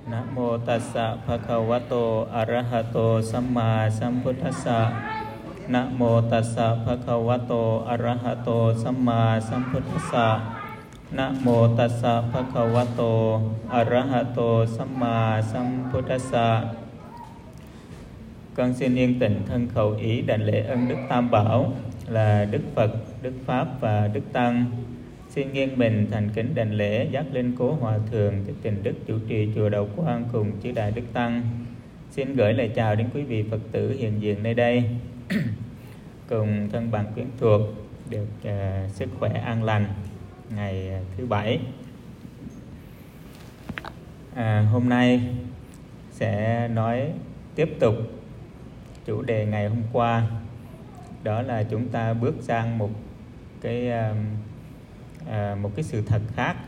Namo tassa bhagavato arahato samma sambuddhassa. Namo tassa bhagavato arahato samma sambuddhassa. Namo tassa bhagavato arahato samma sambuddhassa. Con xin yên tịnh thân khẩu ý đảnh lễ ân Đức Tam Bảo là Đức Phật, Đức Pháp và Đức Tăng. Xin nghiêng mình thành kính đảnh lễ giác linh cố hòa thượng Tình Đức chủ trì chùa Đạo Quang cùng chư đại Đức Tăng. Xin gửi lời chào đến quý vị Phật tử hiện diện nơi đây cùng thân bằng quyến thuộc được sức khỏe an lành ngày thứ Bảy. Hôm nay sẽ nói tiếp tục chủ đề ngày hôm qua, đó là chúng ta bước sang một cái sự thật khác,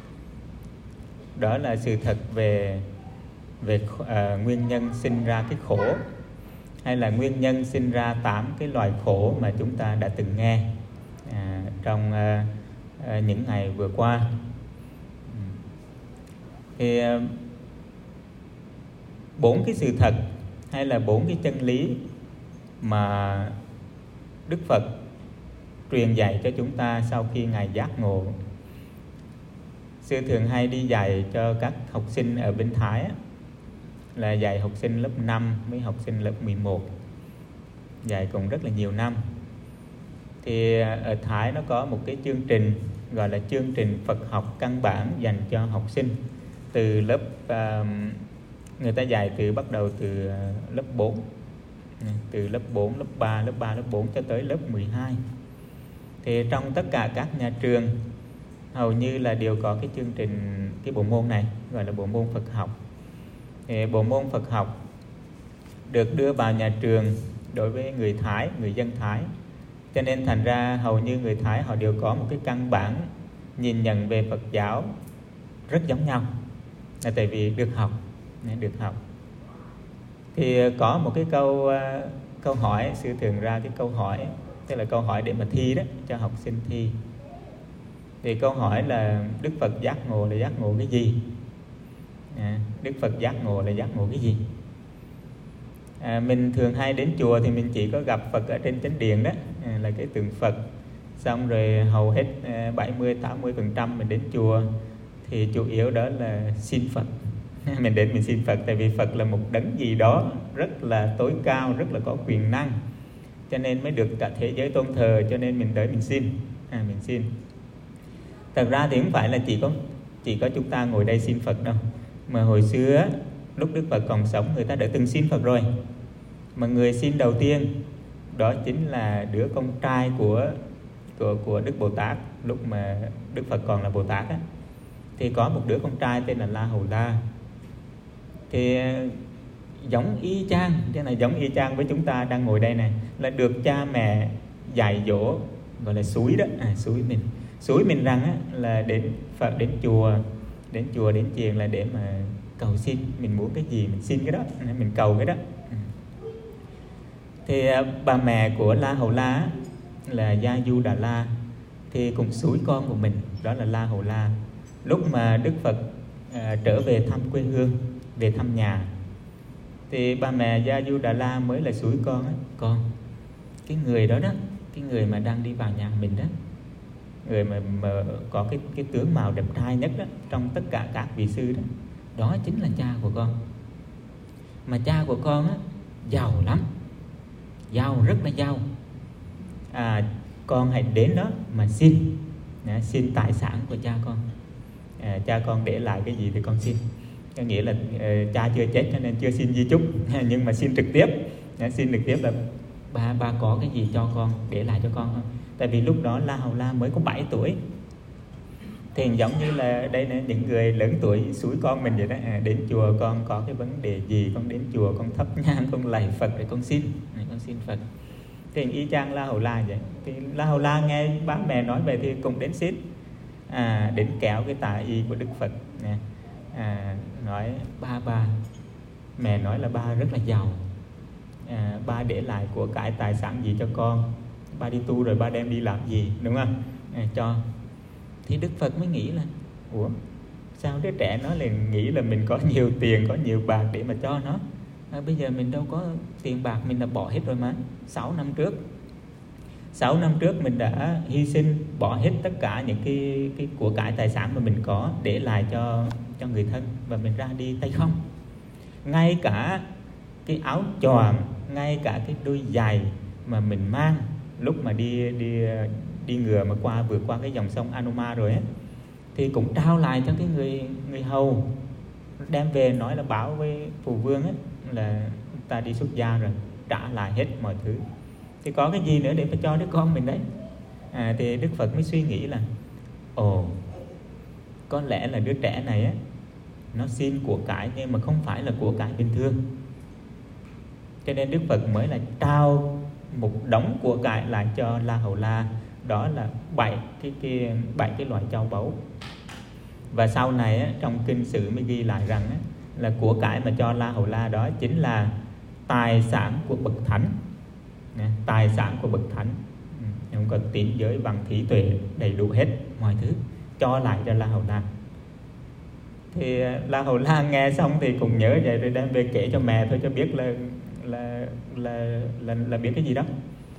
đó là sự thật về nguyên nhân sinh ra cái khổ, hay là nguyên nhân sinh ra 8 cái loài khổ mà chúng ta đã từng nghe trong những ngày vừa qua. Thì 4 cái sự thật hay là 4 cái chân lý mà Đức Phật truyền dạy cho chúng ta sau khi Ngài giác ngộ. Sư thường hay đi dạy cho các học sinh ở bên Thái, là dạy học sinh lớp 5 với học sinh lớp 11, dạy cùng rất là nhiều năm. Thì ở Thái nó có một cái chương trình gọi là chương trình Phật học căn bản dành cho học sinh từ lớp người ta dạy bắt đầu từ lớp 4, từ lớp 4, lớp 3, lớp 4 cho tới lớp 12. Thì trong tất cả các nhà trường hầu như là đều có cái chương trình, cái bộ môn này gọi là bộ môn Phật học. Thì bộ môn Phật học được đưa vào nhà trường đối với người Thái, người dân Thái. Cho nên thành ra hầu như người Thái họ đều có một cái căn bản nhìn nhận về Phật giáo rất giống nhau, là tại vì được học. Thì có một cái câu hỏi, sư thường ra cái câu hỏi, tức là câu hỏi để mà thi đó, cho học sinh thi. Thì câu hỏi là Đức Phật giác ngộ là giác ngộ cái gì? Đức Phật giác ngộ là giác ngộ cái gì? Mình thường hay đến chùa thì mình chỉ có gặp Phật ở trên chánh điện đó, là cái tượng Phật. Xong rồi hầu hết 70-80% mình đến chùa thì chủ yếu đó là xin Phật. Mình đến mình xin Phật, tại vì Phật là một đấng gì đó rất là tối cao, rất là có quyền năng, cho nên mới được cả thế giới tôn thờ, cho nên mình tới mình xin. Mình xin. Thật ra thì không phải là chỉ có chúng ta ngồi đây xin Phật đâu, mà hồi xưa lúc Đức Phật còn sống người ta đã từng xin Phật rồi. Mà người xin đầu tiên đó chính là đứa con trai của Đức Bồ Tát. Lúc mà Đức Phật còn là Bồ Tát á, thì có một đứa con trai tên là La Hầu La. Thì giống y chang, thế này giống y chang với chúng ta đang ngồi đây này, là được cha mẹ dạy dỗ, gọi là xúi đó, xúi mình rằng á, là đến Phật, đến chùa đến chiền là để mà cầu xin, mình muốn cái gì mình xin cái đó, mình cầu cái đó. Thì bà mẹ của La Hầu La là Gia Du Đà La thì cũng xúi con của mình, đó là La Hầu La. Lúc mà Đức Phật trở về thăm quê hương, về thăm nhà, thì bà mẹ Gia Du Đà La mới là xúi con á: con, cái người đó đó, cái người mà đang đi vào nhà mình đó, người mà có cái tướng mạo đẹp trai nhất đó trong tất cả các vị sư đó, đó chính là cha của con. Mà cha của con á giàu lắm, rất là giàu. Con hãy đến đó mà xin tài sản của cha con. Cha con để lại cái gì thì con xin. Có nghĩa là cha chưa chết cho nên chưa xin di chúc, nhưng mà xin trực tiếp. Xin trực tiếp là ba có cái gì cho con, để lại cho con không? Tại vì lúc đó La Hầu La mới có 7 tuổi. Thì giống như là đây là những người lớn tuổi xúi con mình vậy đó. Đến chùa con có cái vấn đề gì, con đến chùa con thắp nhang, con lạy Phật để con xin Phật. Thì y chang La Hầu La vậy. Thì La Hầu La nghe bác mẹ nói về thì cũng đến xin, đến kéo cái tà y của Đức Phật nè. Nói ba, mẹ nói là ba rất là giàu, ba để lại của cải tài sản gì cho con, ba đi tu rồi ba đem đi làm gì, đúng không? Cho. Thì Đức Phật mới nghĩ là sao đứa trẻ nó lại nghĩ là mình có nhiều tiền, có nhiều bạc để mà cho nó. Bây giờ mình đâu có tiền bạc, mình đã bỏ hết rồi mà. 6 năm trước mình đã hy sinh, bỏ hết tất cả những cái của cải tài sản mà mình có để lại cho người thân, và mình ra đi tay không. Ngay cả cái áo choàng, ngay cả cái đôi giày mà mình mang lúc mà đi ngựa mà vượt qua cái dòng sông Anuma rồi ấy, thì cũng trao lại cho cái người hầu, đem về nói là báo với phù vương ấy là ta đi xuất gia rồi, trả lại hết mọi thứ. Thì có cái gì nữa để mà cho đứa con mình đấy. Thì Đức Phật mới suy nghĩ là có lẽ là đứa trẻ này á, nó xin của cải nhưng mà không phải là của cải bình thường. Cho nên Đức Phật mới là trao một đống của cải lại cho La Hầu La. Đó là 7 cái loại châu báu. Và sau này á, trong kinh sử mới ghi lại rằng á, là của cải mà cho La Hầu La đó chính là tài sản của bậc thánh. Tài sản của bậc thánh, không cần tín giới bằng thí tuệ, đầy đủ hết mọi thứ, cho lại cho La Hầu La. Thì La Hầu La nghe xong thì cũng nhớ vậy, rồi đem về kể cho mẹ thôi, cho biết là biết cái gì đó.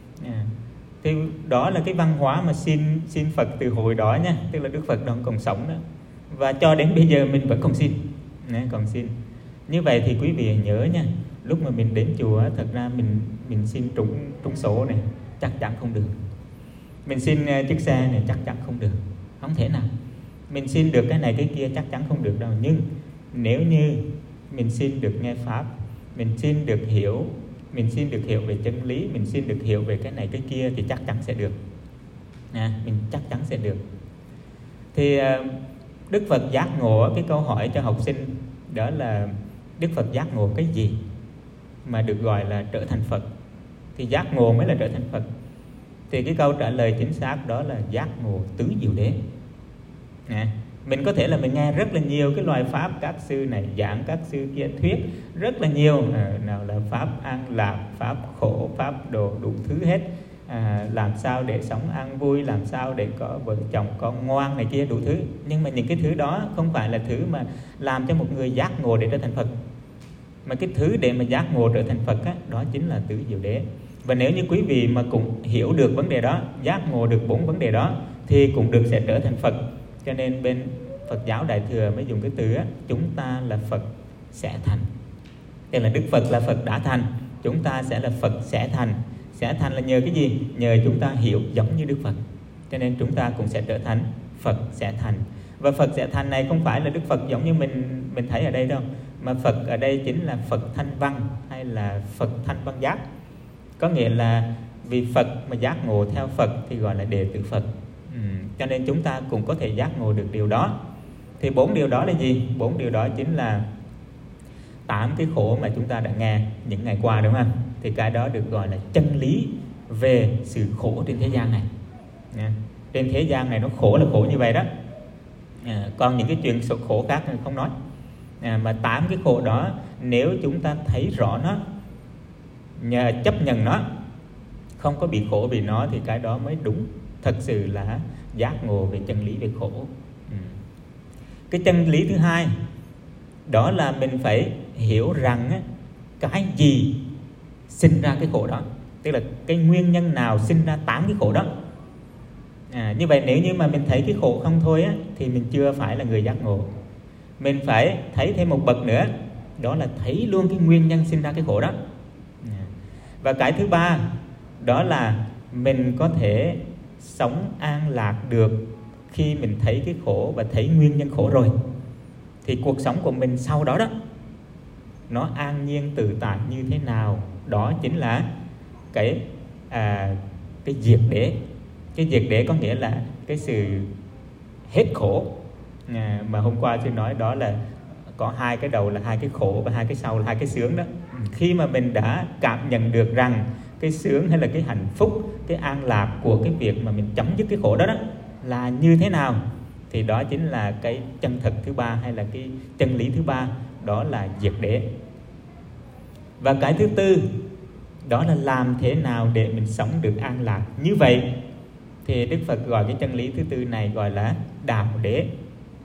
Thì đó là cái văn hóa mà xin Phật từ hồi đó nha, tức là Đức Phật đang còn sống đó, và cho đến bây giờ mình vẫn còn xin. Như vậy thì quý vị nhớ nha, lúc mà mình đến chùa, thật ra mình xin trúng số này chắc chắn không được. Mình xin chiếc xe này chắc chắn không được, không thể nào. Mình xin được cái này cái kia chắc chắn không được đâu. Nhưng nếu như mình xin được nghe pháp, mình xin được hiểu về chân lý, mình xin được hiểu về cái này cái kia thì chắc chắn sẽ được. Mình chắc chắn sẽ được. Thì Đức Phật giác ngộ, cái câu hỏi cho học sinh đó là Đức Phật giác ngộ cái gì mà được gọi là trở thành Phật? Thì giác ngộ mới là trở thành Phật. Thì cái câu trả lời chính xác đó là giác ngộ tứ diệu đế. Mình có thể là mình nghe rất là nhiều cái loại pháp, các sư này giảng, các sư kia thuyết rất là nhiều, nào là pháp an lạc, pháp khổ, pháp độ, đủ thứ hết. Làm sao để sống an vui, làm sao để có vợ chồng con ngoan này kia đủ thứ. Nhưng mà những cái thứ đó không phải là thứ mà làm cho một người giác ngộ để trở thành Phật. Mà cái thứ để mà giác ngộ trở thành Phật á, đó chính là tứ diệu đế. Và nếu như quý vị mà cũng hiểu được vấn đề đó, giác ngộ được 4 vấn đề đó, thì cũng được sẽ trở thành Phật. Cho nên bên Phật giáo Đại Thừa mới dùng cái từ á, chúng ta là Phật sẽ thành. Tức là Đức Phật là Phật đã thành, chúng ta sẽ là Phật sẽ thành. Sẽ thành là nhờ cái gì? Nhờ chúng ta hiểu giống như Đức Phật. Cho nên chúng ta cũng sẽ trở thành Phật sẽ thành. Và Phật sẽ thành này không phải là Đức Phật giống như mình thấy ở đây đâu, mà Phật ở đây chính là Phật thanh văn hay là Phật thanh văn giác. Có nghĩa là vì Phật mà giác ngộ theo Phật thì gọi là đệ tử Phật. Cho nên chúng ta cũng có thể giác ngộ được điều đó. Thì 4 điều đó là gì? 4 điều đó chính là 8 cái khổ mà chúng ta đã nghe những ngày qua, đúng không? Thì cái đó được gọi là chân lý về sự khổ trên thế gian này. Trên thế gian này nó khổ là khổ như vậy đó. Còn những cái chuyện khổ khác thì không nói. Mà 8 cái khổ đó, nếu chúng ta thấy rõ nó, nhờ chấp nhận nó, không có bị khổ vì nó, thì cái đó mới đúng, thật sự là giác ngộ về chân lý về khổ. Cái chân lý thứ hai đó là mình phải hiểu rằng cái gì sinh ra cái khổ đó, tức là cái nguyên nhân nào sinh ra 8 cái khổ đó. Như vậy nếu như mà mình thấy cái khổ không thôi á, thì mình chưa phải là người giác ngộ. Mình phải thấy thêm một bậc nữa, đó là thấy luôn cái nguyên nhân sinh ra cái khổ đó. Và cái thứ ba đó là mình có thể sống an lạc được khi mình thấy cái khổ và thấy nguyên nhân khổ rồi, thì cuộc sống của mình sau đó đó nó an nhiên tự tại như thế nào. Đó chính là cái diệt đế. Cái diệt đế có nghĩa là cái sự hết khổ. Mà hôm qua tôi nói đó là có 2 cái đầu là 2 cái khổ, và 2 cái sau là 2 cái sướng đó. Khi mà mình đã cảm nhận được rằng cái sướng hay là cái hạnh phúc, cái an lạc của cái việc mà mình chấm dứt cái khổ đó, là như thế nào, thì đó chính là cái chân thực thứ ba hay là cái chân lý thứ ba, đó là diệt đế. Và cái thứ tư đó là làm thế nào để mình sống được an lạc. Như vậy thì Đức Phật gọi cái chân lý thứ tư này gọi là đạo đế.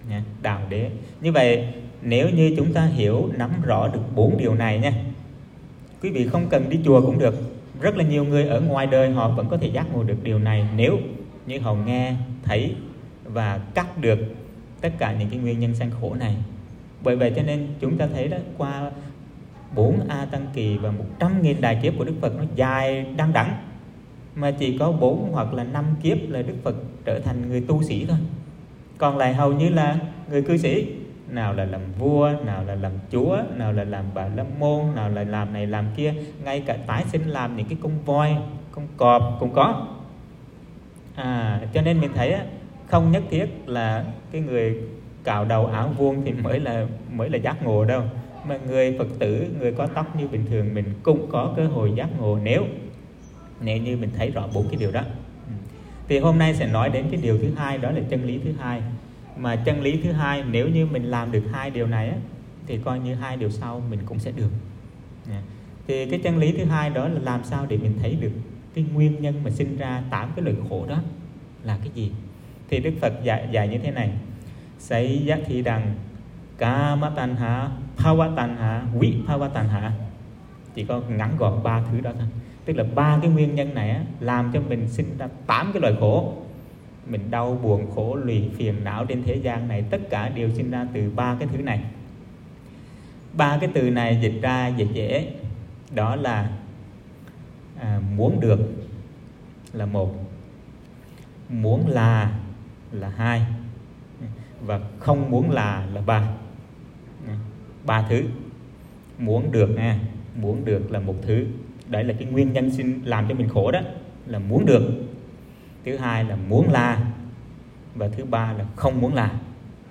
Đạo đế. Như vậy nếu như chúng ta hiểu nắm rõ được 4 điều này nha, quý vị không cần đi chùa cũng được. Rất là nhiều người ở ngoài đời họ vẫn có thể giác ngộ được điều này nếu như họ nghe, thấy và cắt được tất cả những cái nguyên nhân sanh khổ này. Bởi vậy cho nên chúng ta thấy đó, qua 4 A Tăng Kỳ và 100.000 đại kiếp của Đức Phật nó dài đăng đẵng, mà chỉ có 4 hoặc là 5 kiếp là Đức Phật trở thành người tu sĩ thôi. Còn lại hầu như là người cư sĩ, nào là làm vua, nào là làm chúa, nào là làm bà la môn, nào là làm này làm kia, ngay cả tái sinh làm những cái con voi, con cọp cũng có. Cho nên mình thấy không nhất thiết là cái người cạo đầu áo vuông thì mới là giác ngộ đâu, mà người Phật tử, người có tóc như bình thường mình cũng có cơ hội giác ngộ nếu như mình thấy rõ 4 cái điều đó. Thì hôm nay sẽ nói đến cái điều thứ hai, đó là chân lý thứ hai. Mà chân lý thứ hai, nếu như mình làm được 2 điều này thì coi như 2 điều sau mình cũng sẽ được. Thì cái chân lý thứ hai đó là làm sao để mình thấy được cái nguyên nhân mà sinh ra 8 cái loại khổ đó là cái gì. Thì Đức Phật dạy như thế này: Sấy giác thi đằng Kama tanha, Bhava tanha, Vibhava tanha. Chỉ có ngắn gọn 3 thứ đó thôi. Tức là 3 cái nguyên nhân này làm cho mình sinh ra 8 cái loại khổ. Mình đau buồn, khổ lụy, phiền não trên thế gian này, tất cả đều sinh ra từ 3 cái thứ này. 3 cái từ này dịch ra dễ, đó là muốn được là 1, muốn là 2, và không muốn là 3. 3 thứ. Muốn được nha, muốn được là một thứ, đấy là cái nguyên nhân làm cho mình khổ đó, là muốn được. Thứ hai là muốn là, và thứ ba là không muốn là.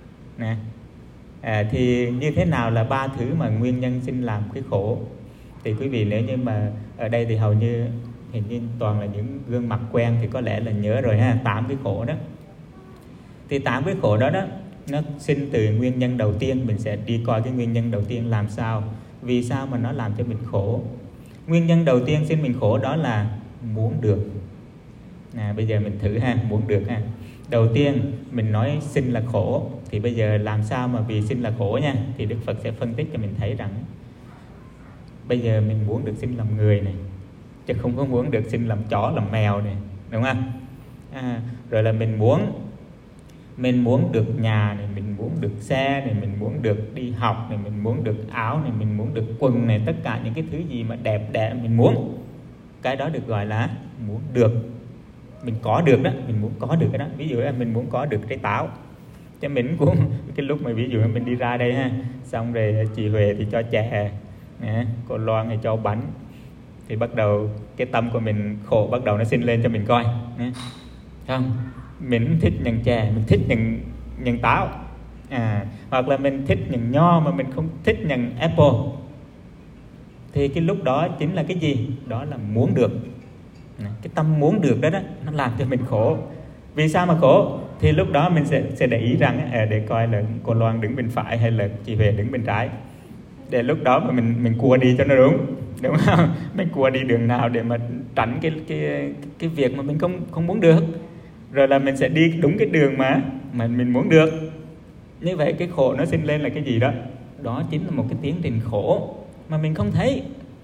Thì như thế nào là 3 thứ mà nguyên nhân sinh làm cái khổ? Thì quý vị nếu như mà ở đây thì hầu như hình như toàn là những gương mặt quen thì có lẽ là nhớ rồi ha, 8 cái khổ đó. Thì 8 cái khổ đó nó sinh từ nguyên nhân đầu tiên. Mình sẽ đi coi cái nguyên nhân đầu tiên làm sao, vì sao mà nó làm cho mình khổ. Nguyên nhân đầu tiên sinh mình khổ đó là muốn được. Bây giờ mình thử ha, muốn được ha. Đầu tiên mình nói sinh là khổ, thì bây giờ làm sao mà vì sinh là khổ nha. Thì Đức Phật sẽ phân tích cho mình thấy rằng bây giờ mình muốn được sinh làm người này, chứ không có muốn được sinh làm chó, làm mèo này, đúng không? Rồi là mình muốn được nhà này, mình muốn được xe này, mình muốn được đi học này, mình muốn được áo này, mình muốn được quần này, tất cả những cái thứ gì mà đẹp đẽ mình muốn, cái đó được gọi là muốn được. Mình có được đó, mình muốn có được cái đó. Ví dụ là mình muốn có được trái táo, chứ mình cũng cái lúc mà ví dụ mình đi ra đây ha, xong rồi chị Huệ thì cho chè, cô Loan thì cho bánh, thì bắt đầu cái tâm của mình khổ bắt đầu nó sinh lên cho mình coi. Không, mình thích nhận chè, mình thích nhận táo, hoặc là mình thích nhận nho mà mình không thích nhận apple. Thì cái lúc đó chính là cái gì? Đó là muốn được. Cái tâm muốn được đó nó làm cho mình khổ. Vì sao mà khổ? Thì lúc đó mình sẽ để ý rằng để coi là cô Loan đứng bên phải hay là chị Huệ đứng bên trái, để lúc đó mà mình cua đi cho nó đúng không? Mình cua đi đường nào để mà tránh cái việc mà mình không muốn được, rồi là mình sẽ đi đúng cái đường mà mình muốn được. Như vậy cái khổ nó sinh lên là cái gì đó? Đó chính là một cái tiến trình khổ mà mình không thấy.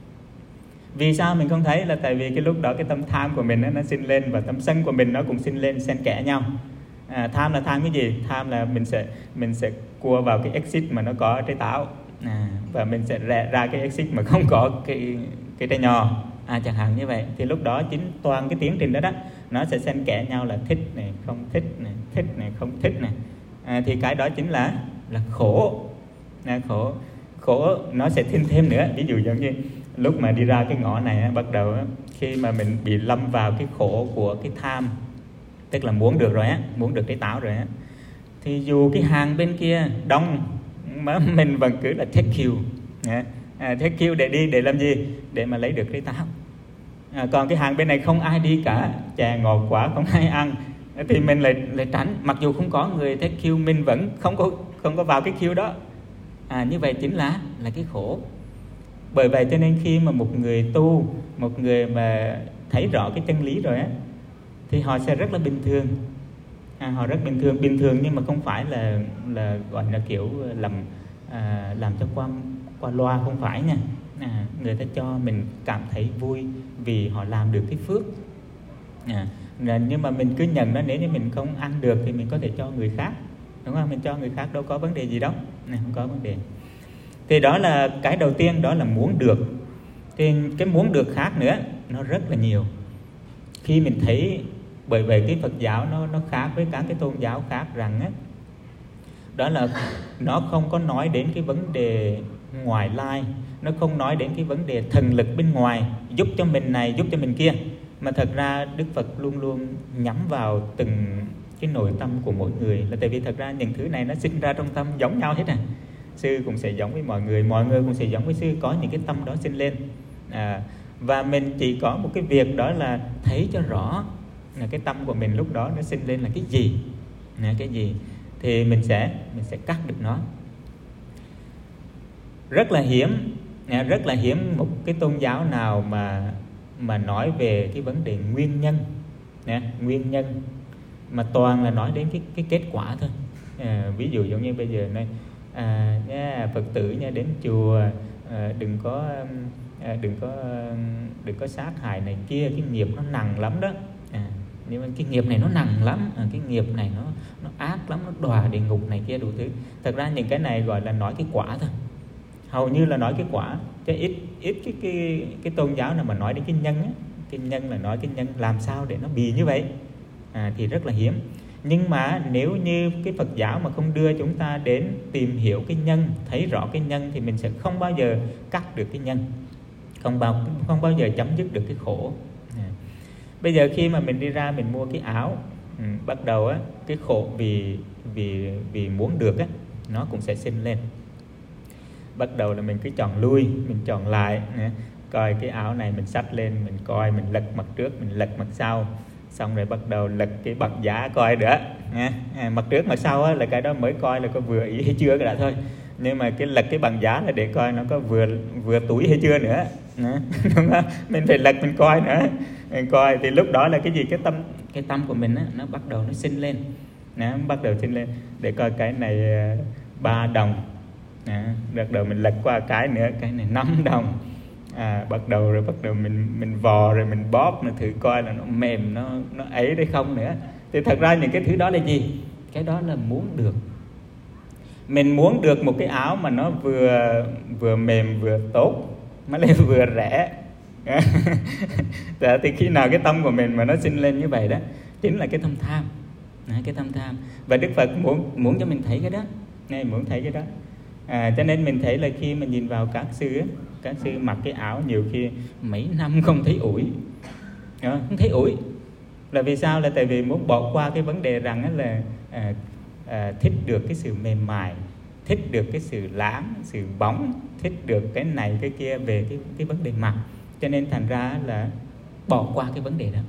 Vì sao mình không thấy? Là tại vì cái lúc đó cái tâm tham của mình nó sinh lên, và tâm sân của mình nó cũng sinh lên xen kẽ nhau. Tham là tham cái gì? Tham là mình sẽ cua vào cái exit mà nó có trái táo, và mình sẽ ra cái exit mà không có cái trái nho, chẳng hạn như vậy. Thì lúc đó chính toàn cái tiến trình đó nó sẽ xen kẽ nhau, là thích này, không thích này, thích này, không thích này. Thì cái đó chính là khổ. Khổ nó sẽ thêm nữa. Ví dụ giống như lúc mà đi ra cái ngõ này, bắt đầu khi mà mình bị lâm vào cái khổ của cái tham, tức là muốn được rồi muốn được trái táo rồi thì dù cái hàng bên kia đông mà mình vẫn cứ là take queue. Take queue để đi, để làm gì? Để mà lấy được trái táo. Còn cái hàng bên này không ai đi cả, chè ngọt quá không ai ăn, thì mình lại tránh. Mặc dù không có người take queue, mình vẫn không có vào cái queue đó. Như vậy chính là cái khổ. Bởi vậy cho nên khi mà một người tu, một người mà thấy rõ cái chân lý rồi thì họ sẽ rất là bình thường. Họ rất bình thường nhưng mà không phải là gọi là kiểu làm cho qua loa, không phải nha. Người ta cho mình cảm thấy vui vì họ làm được cái phước. Nhưng mà mình cứ nhận nó, nếu như mình không ăn được thì mình có thể cho người khác, đúng không? Mình cho người khác đâu có vấn đề gì đâu, không có vấn đề. Thì đó là cái đầu tiên, đó là muốn được. Thì cái muốn được khác nữa nó rất là nhiều. Khi mình thấy, bởi vậy cái Phật giáo nó khác với các cái tôn giáo khác rằng á, đó là nó không có nói đến cái vấn đề ngoại lai, nó không nói đến cái vấn đề thần lực bên ngoài giúp cho mình này, giúp cho mình kia, mà thật ra Đức Phật luôn luôn nhắm vào từng cái nội tâm của mỗi người. Là tại vì thật ra những thứ này nó sinh ra trong tâm giống nhau hết. Sư cũng sẽ giống với mọi người cũng sẽ giống với sư, có những cái tâm đó sinh lên. Và mình chỉ có một cái việc, đó là thấy cho rõ là cái tâm của mình lúc đó nó sinh lên là cái gì, thì mình sẽ cắt được nó. Rất là hiếm một cái tôn giáo nào mà nói về cái vấn đề nguyên nhân, mà toàn là nói đến cái kết quả thôi. Ví dụ giống như bây giờ này, Phật tử nha, đến chùa đừng có sát hại này kia, cái nghiệp nó nặng lắm đó. Nhưng mà cái nghiệp này nó nặng lắm, cái nghiệp này nó ác lắm, nó đọa địa ngục này kia đủ thứ. Thật ra những cái này gọi là nói cái quả thôi, hầu như là nói cái quả, chứ ít cái tôn giáo nào mà nói đến cái nhân á. Cái nhân là nói cái nhân làm sao để nó bị như vậy, thì rất là hiếm. Nhưng mà nếu như cái Phật giáo mà không đưa chúng ta đến tìm hiểu cái nhân, thấy rõ cái nhân, thì mình sẽ không bao giờ cắt được cái nhân, không bao giờ chấm dứt được cái khổ. Bây giờ khi mà mình đi ra mình mua cái áo, bắt đầu á, cái khổ vì muốn được á, nó cũng sẽ sinh lên. Bắt đầu là mình cứ chọn lui, mình chọn lại, coi cái áo này mình xách lên, mình coi, mình lật mặt trước, mình lật mặt sau, xong rồi bắt đầu lật cái bằng giá coi nữa. Mặt trước mặt sau á, là cái đó mới coi là có vừa ý hay chưa cái đã thôi. Nhưng mà cái lật cái bằng giá là để coi nó có vừa túi hay chưa nữa. Đúng không? Mình phải lật mình coi nữa. Mình coi thì lúc đó là cái gì, cái tâm của mình á, nó bắt đầu nó sinh lên. Bắt đầu sinh lên để coi cái này 3 đồng. Bắt đầu mình lật qua cái nữa, cái này 5 đồng. Bắt đầu mình vò rồi mình bóp, mình thử coi là nó mềm, nó ấy đấy không nữa. Thì thật ra những cái thứ đó là gì? Cái đó là muốn được. Mình muốn được một cái áo mà nó vừa mềm vừa tốt, mà lại vừa rẻ. Thì khi nào cái tâm của mình mà nó sinh lên như vậy đó, chính là cái tâm tham. Cái tâm tham. Và Đức Phật muốn cho mình thấy cái đó, muốn thấy cái đó. Cho nên mình thấy là khi mà nhìn vào các sư mặc cái áo nhiều khi mấy năm không thấy ủi, không thấy ủi. Là vì sao? Là tại vì muốn bỏ qua cái vấn đề rằng là thích được cái sự mềm mại, thích được cái sự lãng, sự bóng, thích được cái này cái kia về cái vấn đề mặc. Cho nên thành ra là bỏ qua cái vấn đề đó.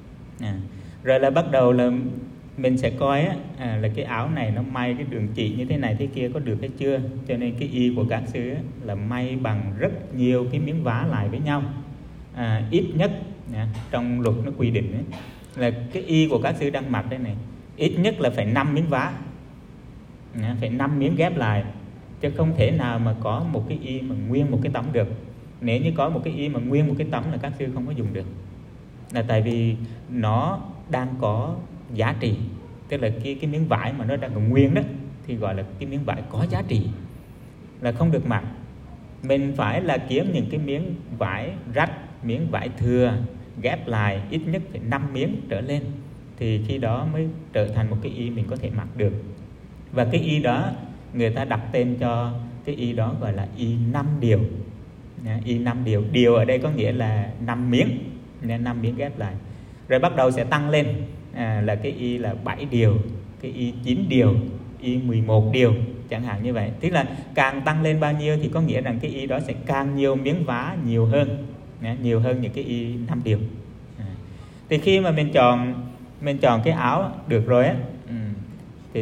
Rồi là bắt đầu là mình sẽ coi là cái áo này nó may cái đường chỉ như thế này thế kia có được hay chưa. Cho nên cái y của các sư là may bằng rất nhiều cái miếng vá lại với nhau. Ít nhất trong luật nó quy định là cái y của các sư đang mặc đây này, ít nhất là phải 5 miếng vá, phải 5 miếng ghép lại, chứ không thể nào mà có một cái y mà nguyên một cái tấm được. Nếu như có một cái y mà nguyên một cái tấm là các sư không có dùng được. Là tại vì nó đang có giá trị, tức là cái miếng vải mà nó đang còn nguyên đó thì gọi là cái miếng vải có giá trị, là không được mặc. Mình phải là kiếm những cái miếng vải rách, miếng vải thừa, ghép lại ít nhất phải 5 miếng trở lên, thì khi đó mới trở thành một cái y mình có thể mặc được. Và cái y đó người ta đặt tên cho cái y đó gọi là y 5 điều. Y 5 điều, điều ở đây có nghĩa là 5 miếng, nên 5 miếng ghép lại. Rồi bắt đầu sẽ tăng lên là cái y là 7 điều, cái y 9 điều, y 11 điều chẳng hạn như vậy. Tức là càng tăng lên bao nhiêu thì có nghĩa rằng cái y đó sẽ càng nhiều miếng vá nhiều hơn những cái y 5 điều. Thì khi mà mình chọn cái áo được rồi á, thì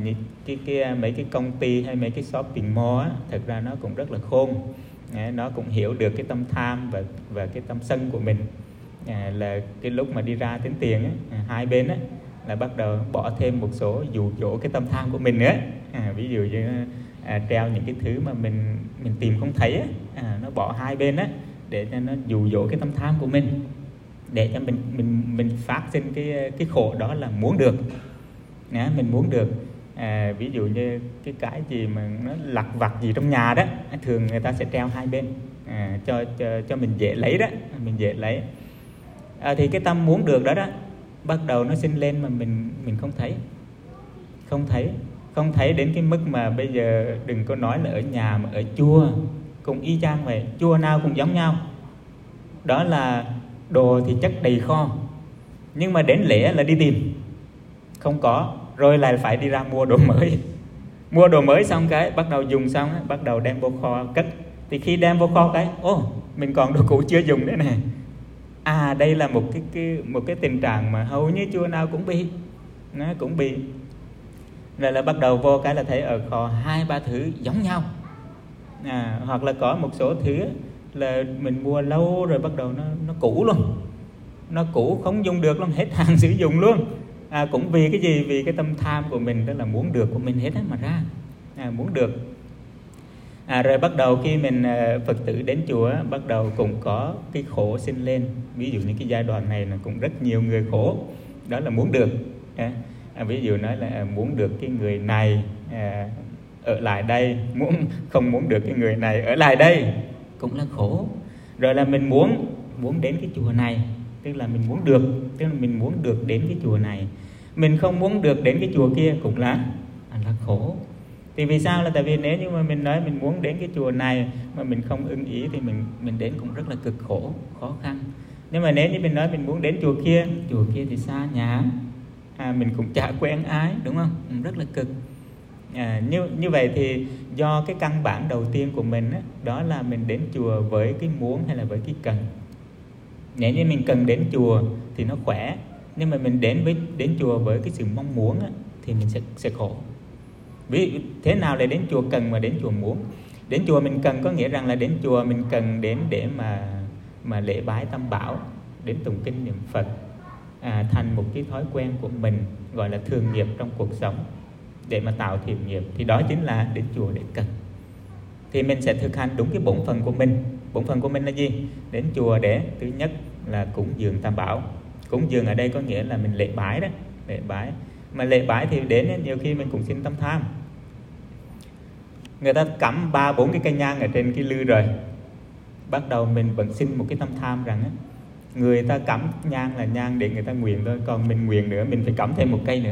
mấy cái công ty hay mấy cái shopping mall á, thật ra nó cũng rất là khôn. Nó cũng hiểu được cái tâm tham và cái tâm sân của mình. Là cái lúc mà đi ra tính tiền á, hai bên á, là bắt đầu bỏ thêm một số dụ dỗ cái tâm tham của mình nữa. Ví dụ như treo những cái thứ mà mình tìm không thấy nó bỏ hai bên á, để cho nó dụ dỗ cái tâm tham của mình, để cho mình phát sinh cái khổ đó là muốn được. Mình muốn được. Ví dụ như cái gì mà nó lặt vặt gì trong nhà đó, thường người ta sẽ treo hai bên cho mình dễ lấy đó, mình dễ lấy. Thì cái tâm muốn được đó bắt đầu nó sinh lên mà mình không thấy đến cái mức mà bây giờ đừng có nói là ở nhà, mà ở chùa cũng y chang vậy, chùa nào cũng giống nhau. Đó là đồ thì chất đầy kho, nhưng mà đến lễ là đi tìm không có, rồi lại phải đi ra mua đồ mới. Mua đồ mới xong cái bắt đầu dùng xong bắt đầu đem vô kho cất. Thì khi đem vô kho cái mình còn đồ cũ chưa dùng nữa này. Đây là một cái tình trạng mà hầu như chùa nào cũng bị. Nó cũng bị. Rồi là bắt đầu vô cái là thấy ở kho 2-3 thứ giống nhau. Hoặc là có một số thứ là mình mua lâu rồi bắt đầu nó cũ luôn. Nó cũ không dùng được luôn, hết hàng sử dụng luôn. Cũng vì cái gì? Vì cái tâm tham của mình, đó là muốn được của mình hết á mà ra. Muốn được. Rồi bắt đầu khi mình Phật tử đến chùa bắt đầu cũng có cái khổ sinh lên. Ví dụ như cái giai đoạn này là cũng rất nhiều người khổ, đó là muốn được. Ví dụ nói là muốn được cái người này ở lại đây, không muốn được cái người này ở lại đây, cũng là khổ. Rồi là mình muốn đến cái chùa này, tức là mình muốn được, tức là mình muốn được đến cái chùa này. Mình không muốn được đến cái chùa kia cũng là khổ. Thì vì sao? Là tại vì nếu như mà mình nói mình muốn đến cái chùa này mà mình không ưng ý thì mình đến cũng rất là cực khổ, khó khăn. Nhưng mà nếu như mình nói mình muốn đến chùa kia thì xa nhà, mình cũng chả quen ai, đúng không? Rất là cực. Như vậy thì do cái căn bản đầu tiên của mình đó là mình đến chùa với cái muốn hay là với cái cần. Nếu như mình cần đến chùa thì nó khỏe, nhưng mà mình đến chùa với cái sự mong muốn thì mình sẽ khổ. Vì thế nào là đến chùa cần mà đến chùa muốn? Đến chùa mình cần có nghĩa rằng là đến chùa mình cần đến để mà lễ bái tam bảo, đến tụng kinh niệm Phật, thành một cái thói quen của mình, gọi là thường nghiệp trong cuộc sống, để mà tạo thiện nghiệp. Thì đó chính là đến chùa để cần. Thì mình sẽ thực hành đúng cái bổn phận của mình. Bổn phận của mình là gì? Đến chùa để thứ nhất là cúng dường tam bảo. Cúng dường ở đây có nghĩa là mình lễ bái đó, lễ bái. Mà lễ bái thì đến nhiều khi mình cũng xin tâm tham. Người ta cắm 3-4 cái cây nhang ở trên cái lư rồi, bắt đầu mình vẫn xin một cái tâm tham rằng người ta cắm nhang là nhang để người ta nguyện thôi, còn mình nguyện nữa mình phải cắm thêm một cây nữa.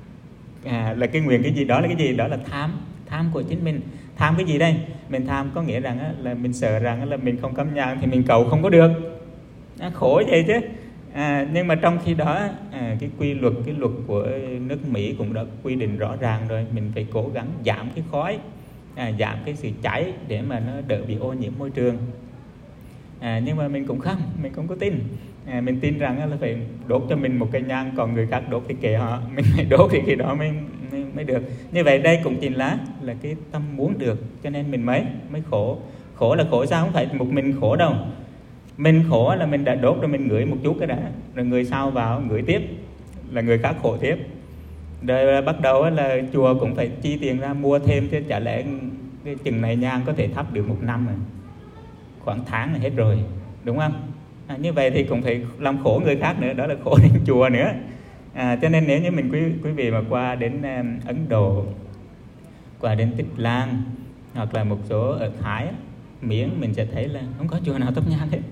Là cái nguyện cái gì? Đó là cái gì? Đó là tham của chính mình. Tham cái gì đây? Mình tham có nghĩa rằng là mình sợ rằng là mình không cắm nhang thì mình cầu không có được. Khổ vậy chứ. Nhưng mà trong khi đó cái luật của nước Mỹ cũng đã quy định rõ ràng rồi, mình phải cố gắng giảm cái khói, giảm cái sự cháy để mà nó đỡ bị ô nhiễm môi trường. Nhưng mà mình không có tin. Mình tin rằng là phải đốt cho mình một cây nhang, còn người khác đốt thì kệ họ, mình phải đốt thì khi đó mới được. Như vậy đây cũng chính là cái tâm muốn được, cho nên mình mới khổ. Khổ là khổ sao? Không phải một mình khổ đâu. Mình khổ là mình đã đốt rồi mình ngửi một chút cái đã, rồi người sau vào ngửi tiếp là người khác khổ tiếp. Rồi bắt đầu là chùa cũng phải chi tiền ra mua thêm, chứ chả lẽ cái chừng này nhang có thể thắp được 1 năm rồi, khoảng tháng là hết rồi, đúng không? Như vậy thì cũng phải làm khổ người khác nữa, đó là khổ đến chùa nữa. Cho nên nếu như mình quý vị mà qua đến Ấn Độ, qua đến Tích Lan, hoặc là một số ở Thái, Miến, mình sẽ thấy là không có chùa nào thắp nhang hết.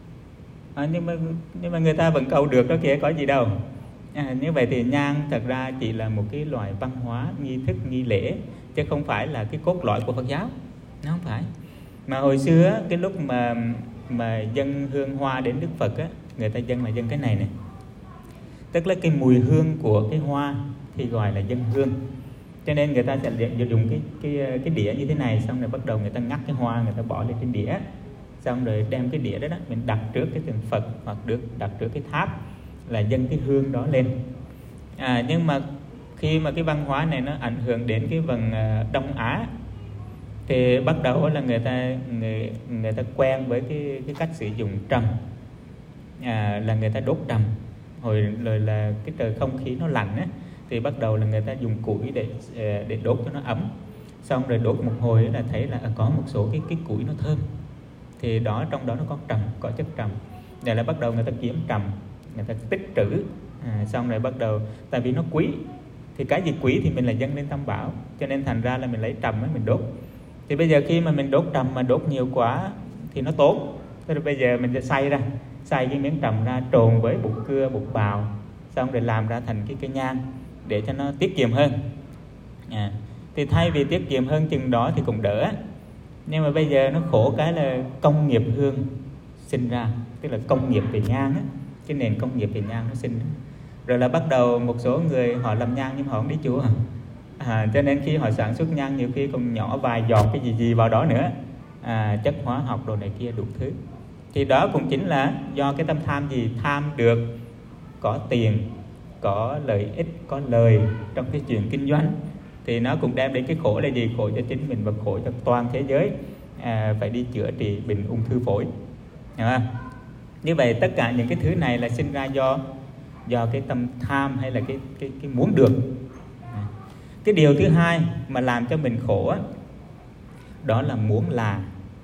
Nhưng mà người ta vẫn cầu được đó kìa, có gì đâu. Như vậy thì nhang thật ra chỉ là một cái loại văn hóa, nghi thức, nghi lễ, chứ không phải là cái cốt lõi của Phật giáo. Nó không phải. Mà hồi xưa cái lúc mà dâng hương hoa đến Đức Phật người ta dâng là dâng cái này nè, tức là cái mùi hương của cái hoa thì gọi là dâng hương. Cho nên người ta sẽ dùng cái đĩa như thế này, xong rồi bắt đầu người ta ngắt cái hoa, người ta bỏ lên trên đĩa, xong rồi đem cái đĩa đó mình đặt trước cái tượng Phật hoặc đặt trước cái tháp, là dâng cái hương đó lên. Nhưng mà khi mà cái văn hóa này nó ảnh hưởng đến cái phần Đông Á thì bắt đầu là người ta quen với cái cách sử dụng trầm, là người ta đốt trầm. rồi là cái trời không khí nó lạnh á, thì bắt đầu là người ta dùng củi để đốt cho nó ấm. Xong rồi đốt một hồi là thấy là có một số cái củi nó thơm, thì trong đó nó có chất trầm. Rồi là bắt đầu người ta kiếm trầm, người ta tích trữ. Xong rồi bắt đầu, tại vì nó quý, thì cái gì quý thì mình là dâng lên tam bảo, cho nên thành ra là mình lấy trầm ấy mình đốt. Thì bây giờ khi mà mình đốt trầm mà đốt nhiều quá thì nó tốn. Thế rồi bây giờ mình sẽ xay cái miếng trầm ra, trộn với bột cưa, bột bào, xong rồi làm ra thành cái nhang để cho nó tiết kiệm hơn. Thì thay vì tiết kiệm hơn chừng đó thì cũng đỡ. Nhưng mà bây giờ nó khổ cái là công nghiệp hương sinh ra, tức là công nghiệp về nhang á, cái nền công nghiệp về nhang nó sinh ra. Rồi là bắt đầu một số người họ làm nhang nhưng họ không đi chùa, cho nên khi họ sản xuất nhang nhiều khi còn nhỏ vài giọt cái gì vào đó nữa, chất hóa học đồ này kia đủ thứ. Thì đó cũng chính là do cái tâm tham gì? Tham được có tiền, có lợi ích, có lời trong cái chuyện kinh doanh, thì nó cũng đem đến cái khổ là gì? Khổ cho chính mình và khổ cho toàn thế giới, phải đi chữa trị bệnh ung thư phổi. Hiểu không? Như vậy tất cả những cái thứ này là sinh ra do cái tâm tham hay là cái muốn được. Cái điều thứ hai mà làm cho mình khổ đó là muốn là.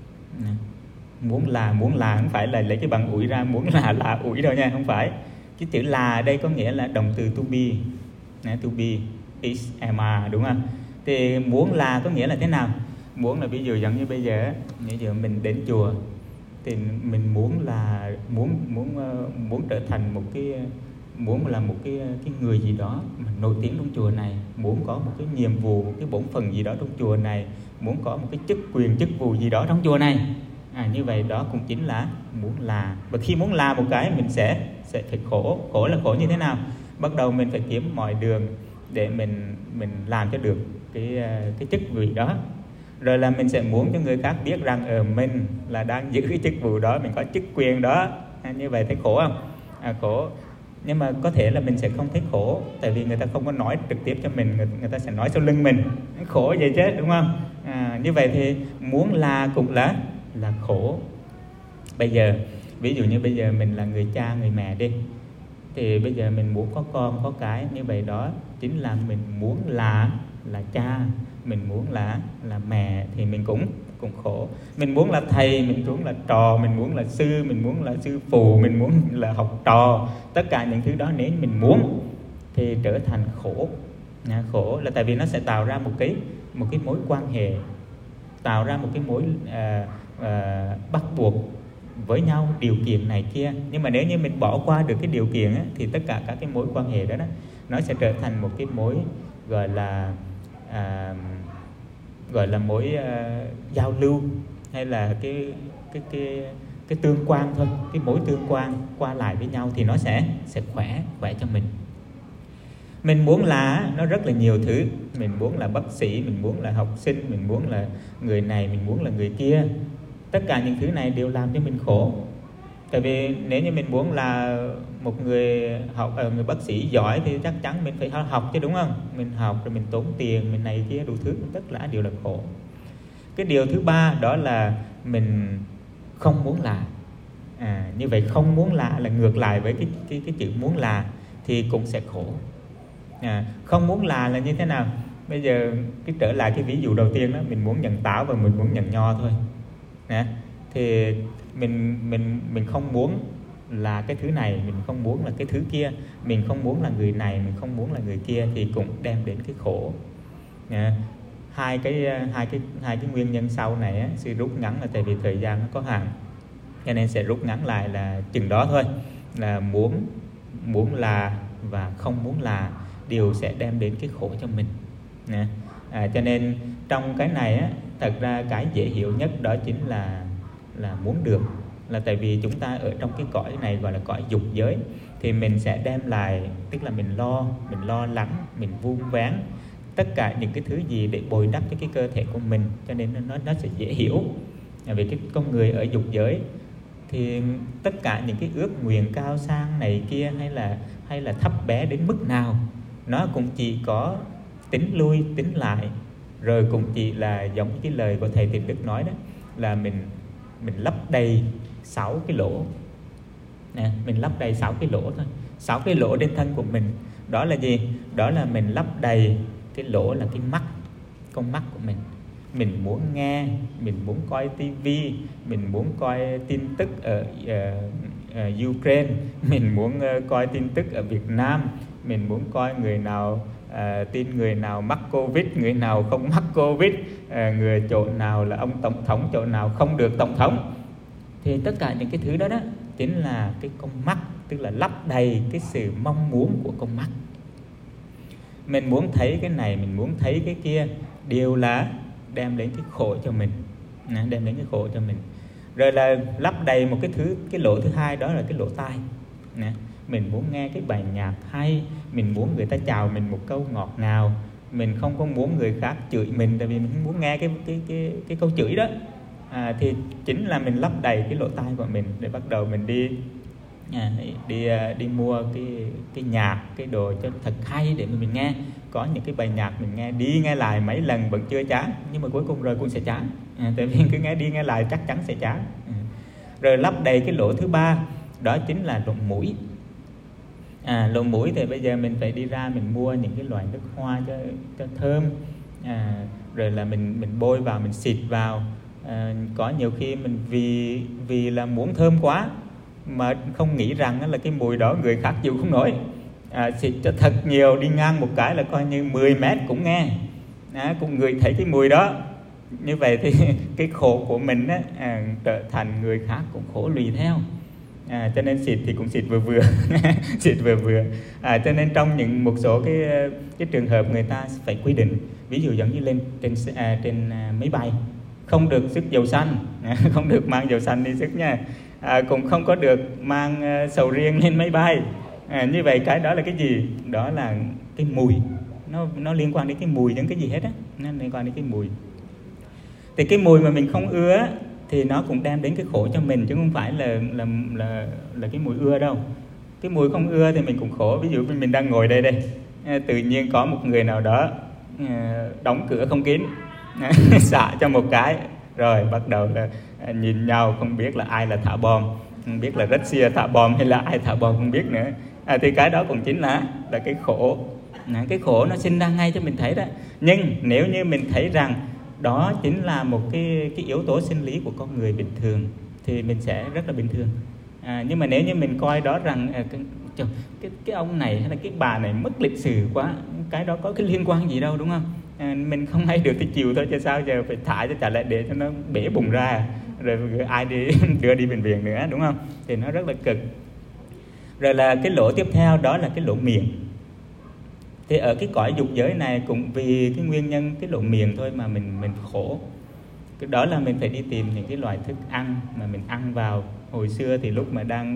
Muốn là không phải là lấy cái bằng ủi ra muốn là ủi đâu nha, không phải. Cái chữ là ở đây có nghĩa là động từ to be is am, đúng không? Thì muốn là có nghĩa là thế nào? Muốn là ví dụ giống như bây giờ mình đến chùa thì mình muốn trở thành một cái, muốn là một cái người gì đó mà nổi tiếng trong chùa này, muốn có một cái nhiệm vụ, một cái bổn phận gì đó trong chùa này, muốn có một cái chức quyền chức vụ gì đó trong chùa này. Như vậy đó cũng chính là muốn là. Và khi muốn là một cái mình sẽ phải khổ. Khổ là khổ như thế nào? Bắt đầu mình phải kiếm mọi đường để mình làm cho được cái chức vị đó. Rồi là mình sẽ muốn cho người khác biết rằng mình là đang giữ cái chức vụ đó, mình có chức quyền đó. Như vậy thấy khổ không? Khổ. Nhưng mà có thể là mình sẽ không thấy khổ, tại vì người ta không có nói trực tiếp cho mình, người ta sẽ nói sau lưng mình. Khổ vậy chứ, đúng không? Như vậy thì muốn là cũng là khổ. Bây giờ ví dụ như bây giờ mình là người cha người mẹ đi, thì bây giờ mình muốn có con có cái, như vậy đó chính là mình muốn là cha, mình muốn là mẹ, thì mình cũng khổ. Mình muốn là thầy, mình muốn là trò, mình muốn là sư, mình muốn là sư phụ, mình muốn là học trò. Tất cả những thứ đó nếu mình muốn thì trở thành khổ. Khổ là tại vì nó sẽ tạo ra một cái mối quan hệ, tạo ra một cái mối bắt buộc với nhau, điều kiện này kia. Nhưng mà nếu như mình bỏ qua được cái điều kiện thì tất cả các cái mối quan hệ đó nó sẽ trở thành một cái mối gọi là mối giao lưu, hay là cái tương quan thôi, cái mối tương quan qua lại với nhau thì nó sẽ khỏe cho mình. Mình muốn là nó rất là nhiều thứ. Mình muốn là bác sĩ, mình muốn là học sinh, mình muốn là người này, mình muốn là người kia. Tất cả những thứ này đều làm cho mình khổ. Tại vì nếu như mình muốn là một người người bác sĩ giỏi thì chắc chắn mình phải học chứ, đúng không? Mình học rồi mình tốn tiền, mình này kia đủ thứ, tất cả đều là khổ. Cái điều thứ ba đó là mình không muốn là. Như vậy không muốn là ngược lại với cái chữ muốn là, thì cũng sẽ khổ. Không muốn là như thế nào? Bây giờ trở lại cái ví dụ đầu tiên đó, mình muốn nhận táo và mình muốn nhận nho thôi. Thì mình không muốn là cái thứ này, mình không muốn là cái thứ kia, mình không muốn là người này, mình không muốn là người kia, thì cũng đem đến cái khổ. Hai cái nguyên nhân sau này sẽ rút ngắn là tại vì thời gian nó có hạn, cho nên sẽ rút ngắn lại là chừng đó thôi, là muốn là và không muốn là đều sẽ đem đến cái khổ cho mình. Cho nên trong cái này thật ra cái dễ hiểu nhất đó chính là muốn được. Là tại vì chúng ta ở trong cái cõi này gọi là cõi dục giới, thì mình sẽ đem lại, tức là mình lo lắng, mình vun vén tất cả những cái thứ gì để bồi đắp cho cái cơ thể của mình, cho nên nó sẽ dễ hiểu. Vì cái con người ở dục giới thì tất cả những cái ước nguyện cao sang này kia, hay là thấp bé đến mức nào, nó cũng chỉ có tính lui tính lại, rồi cũng chỉ là giống cái lời của thầy Tịnh Đức nói đó, là mình lấp đầy 6 cái lỗ. Mình lấp đầy 6 cái lỗ thôi. 6 cái lỗ trên thân của mình. Đó là gì? Đó là mình lấp đầy cái lỗ là cái mắt, con mắt của mình. Mình muốn nghe, mình muốn coi tivi, mình muốn coi tin tức ở Ukraine, mình muốn coi tin tức ở Việt Nam, mình muốn coi người nào tin người nào mắc Covid, người nào không mắc Covid, người chỗ nào là ông tổng thống, chỗ nào không được tổng thống. Thì tất cả những cái thứ đó đó chính là cái con mắt, tức là lấp đầy cái sự mong muốn của con mắt. Mình muốn thấy cái này, mình muốn thấy cái kia, đều là đem đến cái khổ cho mình, đem đến cái khổ cho mình. Rồi là lấp đầy một cái lỗ thứ hai, đó là cái lỗ tai. Mình muốn nghe cái bài nhạc hay, mình muốn người ta chào mình một câu ngọt ngào, mình không có muốn người khác chửi mình, tại vì mình muốn nghe cái câu chửi đó. Thì chính là mình lấp đầy cái lỗ tai của mình để bắt đầu mình đi mua cái nhạc, cái đồ cho thật hay để mình nghe. Có những cái bài nhạc mình nghe đi nghe lại mấy lần vẫn chưa chán, nhưng mà cuối cùng rồi cũng sẽ chán, tại vì cứ nghe đi nghe lại chắc chắn sẽ chán. Rồi lấp đầy cái lỗ thứ ba, đó chính là lỗ mũi. Lỗ mũi thì bây giờ mình phải đi ra mình mua những cái loại nước hoa cho thơm, rồi là mình bôi vào, mình xịt vào. Có nhiều khi mình vì là muốn thơm quá mà không nghĩ rằng là cái mùi đó người khác chịu không nổi, xịt cho thật nhiều, đi ngang một cái là coi như 10 mét cũng nghe, cũng ngửi thấy cái mùi đó. Như vậy thì cái khổ của mình trở thành người khác cũng khổ lùi theo. Cho nên xịt thì cũng xịt vừa vừa xịt vừa vừa. Cho nên trong một số cái trường hợp người ta phải quy định, ví dụ giống như lên trên máy bay không được sức dầu xanh, không được mang dầu xanh đi sức nha, cũng không có được mang sầu riêng lên máy bay. Như vậy cái đó là cái gì? Đó là cái mùi, nó liên quan đến cái mùi những cái gì hết á, nó liên quan đến cái mùi. Thì cái mùi mà mình không ưa thì nó cũng đem đến cái khổ cho mình, chứ không phải là cái mùi ưa đâu. Cái mùi không ưa thì mình cũng khổ. Ví dụ mình đang ngồi đây, tự nhiên có một người nào đó đóng cửa không kín, xả cho một cái, rồi bắt đầu là nhìn nhau, không biết là ai là thả bom, không biết là Russia thả bom hay là ai thả bom không biết nữa. Thì cái đó cũng chính là cái khổ. Cái khổ nó sinh ra ngay cho mình thấy đó. Nhưng nếu như mình thấy rằng đó chính là một cái yếu tố sinh lý của con người bình thường thì mình sẽ rất là bình thường. Nhưng mà nếu như mình coi đó rằng cái ông này hay là cái bà này mất lịch sự quá, cái đó có cái liên quan gì đâu, đúng không? Mình không hay được thì chịu thôi, chứ sao giờ phải thả cho trả lại để cho nó bể bùng ra, rồi ai đi đưa đi bệnh viện nữa, đúng không? Thì nó rất là cực. Rồi là cái lỗ tiếp theo, đó là cái lỗ miệng. Thì ở cái cõi dục giới này cũng vì cái nguyên nhân cái lỗ miệng thôi mà mình khổ. Cái đó là mình phải đi tìm những cái loại thức ăn mà mình ăn vào. Hồi xưa thì lúc mà đang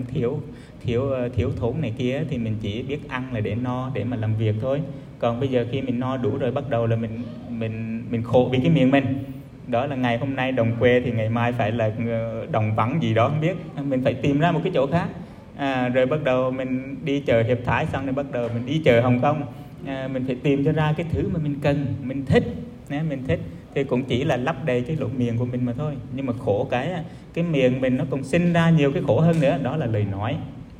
thiếu thốn này kia thì mình chỉ biết ăn là để no, để mà làm việc thôi. Còn bây giờ khi mình no đủ rồi, bắt đầu là mình khổ vì cái miệng mình. Đó là ngày hôm nay đồng quê thì ngày mai phải là đồng vắng gì đó không biết, mình phải tìm ra một cái chỗ khác. Rồi bắt đầu mình đi chợ Hiệp Thái, xong rồi bắt đầu mình đi chợ Hồng Kông. Mình phải tìm cho ra cái thứ mà mình cần, mình thích. Thì cũng chỉ là lấp đầy cái lỗ miệng của mình mà thôi. Nhưng mà khổ cái miệng mình nó còn sinh ra nhiều cái khổ hơn nữa, đó là lời nói.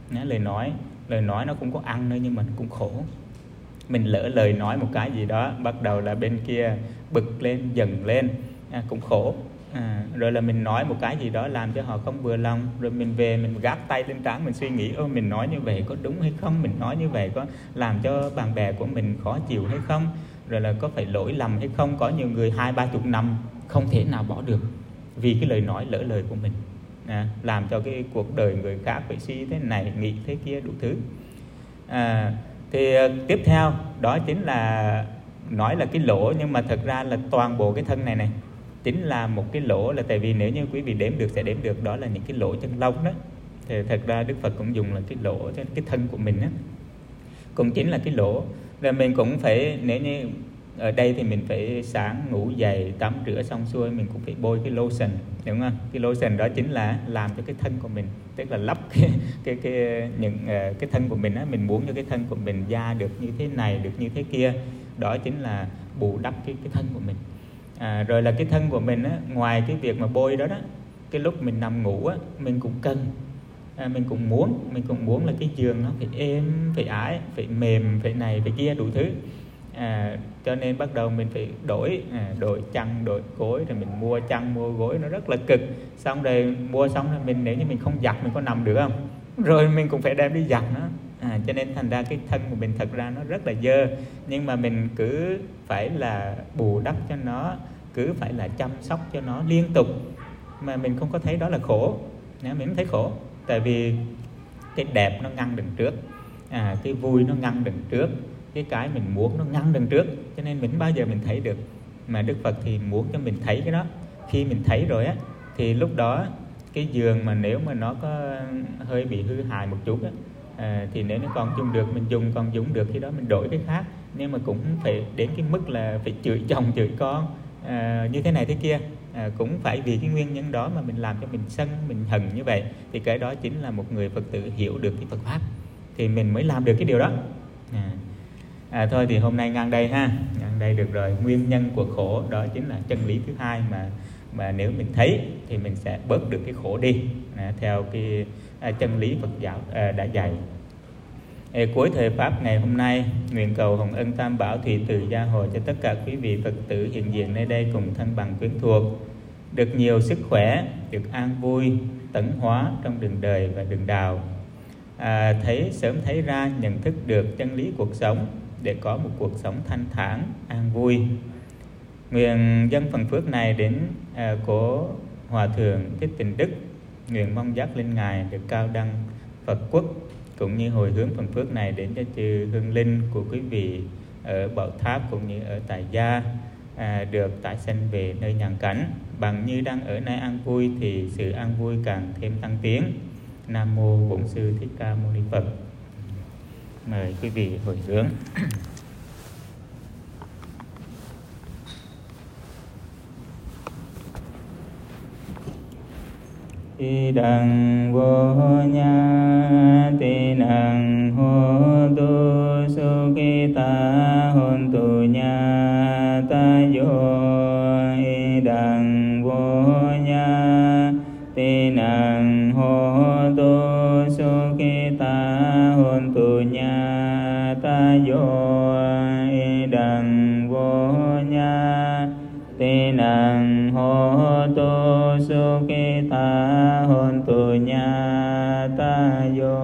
Lời nói nó cũng có ăn nữa nhưng mà cũng khổ. Mình lỡ lời nói một cái gì đó, bắt đầu là bên kia bực lên, giận lên, cũng khổ. Rồi là mình nói một cái gì đó làm cho họ không vừa lòng, rồi mình về mình gác tay lên trán, mình suy nghĩ mình nói như vậy có đúng hay không, mình nói như vậy có làm cho bạn bè của mình khó chịu hay không, rồi là có phải lỗi lầm hay không. Có nhiều người 20-30 năm không thể nào bỏ được vì cái lời nói lỡ lời của mình, làm cho cái cuộc đời người khác phải suy thế này, nghĩ thế kia đủ thứ. Thì tiếp theo đó chính là nói là cái lỗ, nhưng mà thật ra là toàn bộ cái thân này chính là một cái lỗ. Là tại vì nếu như quý vị đếm được sẽ đếm được, đó là những cái lỗ chân lông đó. Thì thật ra Đức Phật cũng dùng là cái lỗ trên cái thân của mình cũng chính là cái lỗ. Rồi mình cũng phải, nếu như ở đây thì mình phải sáng ngủ dậy tắm rửa xong xuôi, mình cũng phải bôi cái lotion, đúng không? Cái lotion đó chính là làm cho cái thân của mình, tức là lắp cái thân của mình mình muốn cho cái thân của mình da được như thế này, được như thế kia, đó chính là bù đắp cái thân của mình. Rồi là cái thân của mình ngoài cái việc mà bôi đó, cái lúc mình nằm ngủ mình cũng cần mình cũng muốn là cái giường nó phải êm, phải ái, phải mềm, phải này, phải kia đủ thứ. Cho nên bắt đầu mình phải đổi chăn, đổi gối, rồi mình mua chăn, mua gối, nó rất là cực. Xong rồi mua xong rồi nếu như mình không giặt mình có nằm được không? Rồi mình cũng phải đem đi giặt nó. Cho nên thành ra cái thân của mình thật ra nó rất là dơ, nhưng mà mình cứ phải là bù đắp cho nó, cứ phải là chăm sóc cho nó liên tục, mà mình không có thấy đó là khổ. Mình không thấy khổ, tại vì cái đẹp nó ngăn đằng trước, cái vui nó ngăn đằng trước, cái mình muốn nó ngăn đằng trước, cho nên mình không bao giờ mình thấy được. Mà Đức Phật thì muốn cho mình thấy cái đó. Khi mình thấy rồi á, thì lúc đó cái giường mà nếu mà nó có hơi bị hư hại một chút á, thì nếu nó còn dùng được mình dùng, còn dùng được khi đó mình đổi cái khác. Nhưng mà cũng phải đến cái mức là phải chửi chồng chửi con, như thế này thế kia, cũng phải vì cái nguyên nhân đó mà mình làm cho mình sân, mình hận như vậy. Thì cái đó chính là một người Phật tử hiểu được cái Phật Pháp, thì mình mới làm được cái điều đó. Thôi thì hôm nay ngang đây ha, ngang đây được rồi. Nguyên nhân của khổ đó chính là chân lý thứ hai mà nếu mình thấy thì mình sẽ bớt được cái khổ đi, theo cái chân lý Phật giáo đã dạy. Cuối thời Pháp ngày hôm nay, nguyện cầu hồng ân Tam Bảo Thủy Từ gia hộ cho tất cả quý vị Phật tử hiện diện nơi đây cùng thân bằng quyến thuộc được nhiều sức khỏe, được an vui, tấn hóa trong đường đời và đường đạo. Sớm thấy ra, nhận thức được chân lý cuộc sống để có một cuộc sống thanh thản, an vui. Nguyện dâng phần phước này đến của Hòa Thượng Thích Tịnh Đức, nguyện mong giác lên Ngài được cao đăng Phật quốc, cũng như hồi hướng phần phước này đến cho chư hương linh của quý vị ở Bảo Tháp cũng như ở tại gia, được tái sanh về nơi nhàn cảnh. Bằng như đang ở nơi an vui thì sự an vui càng thêm tăng tiến. Nam mô Bổn Sư Thích Ca Mâu Ni Phật. Mời quý vị hồi hướng. Ti đằng vô nha ti năng hô tu su ki ta hôn tu nha ta yo. I đằng vô nha ti năng hô tu su ki ta hôn tu nha ta yo. I đằng vô nha ti năng hô tu su ki ta hôn tu nha ta yo.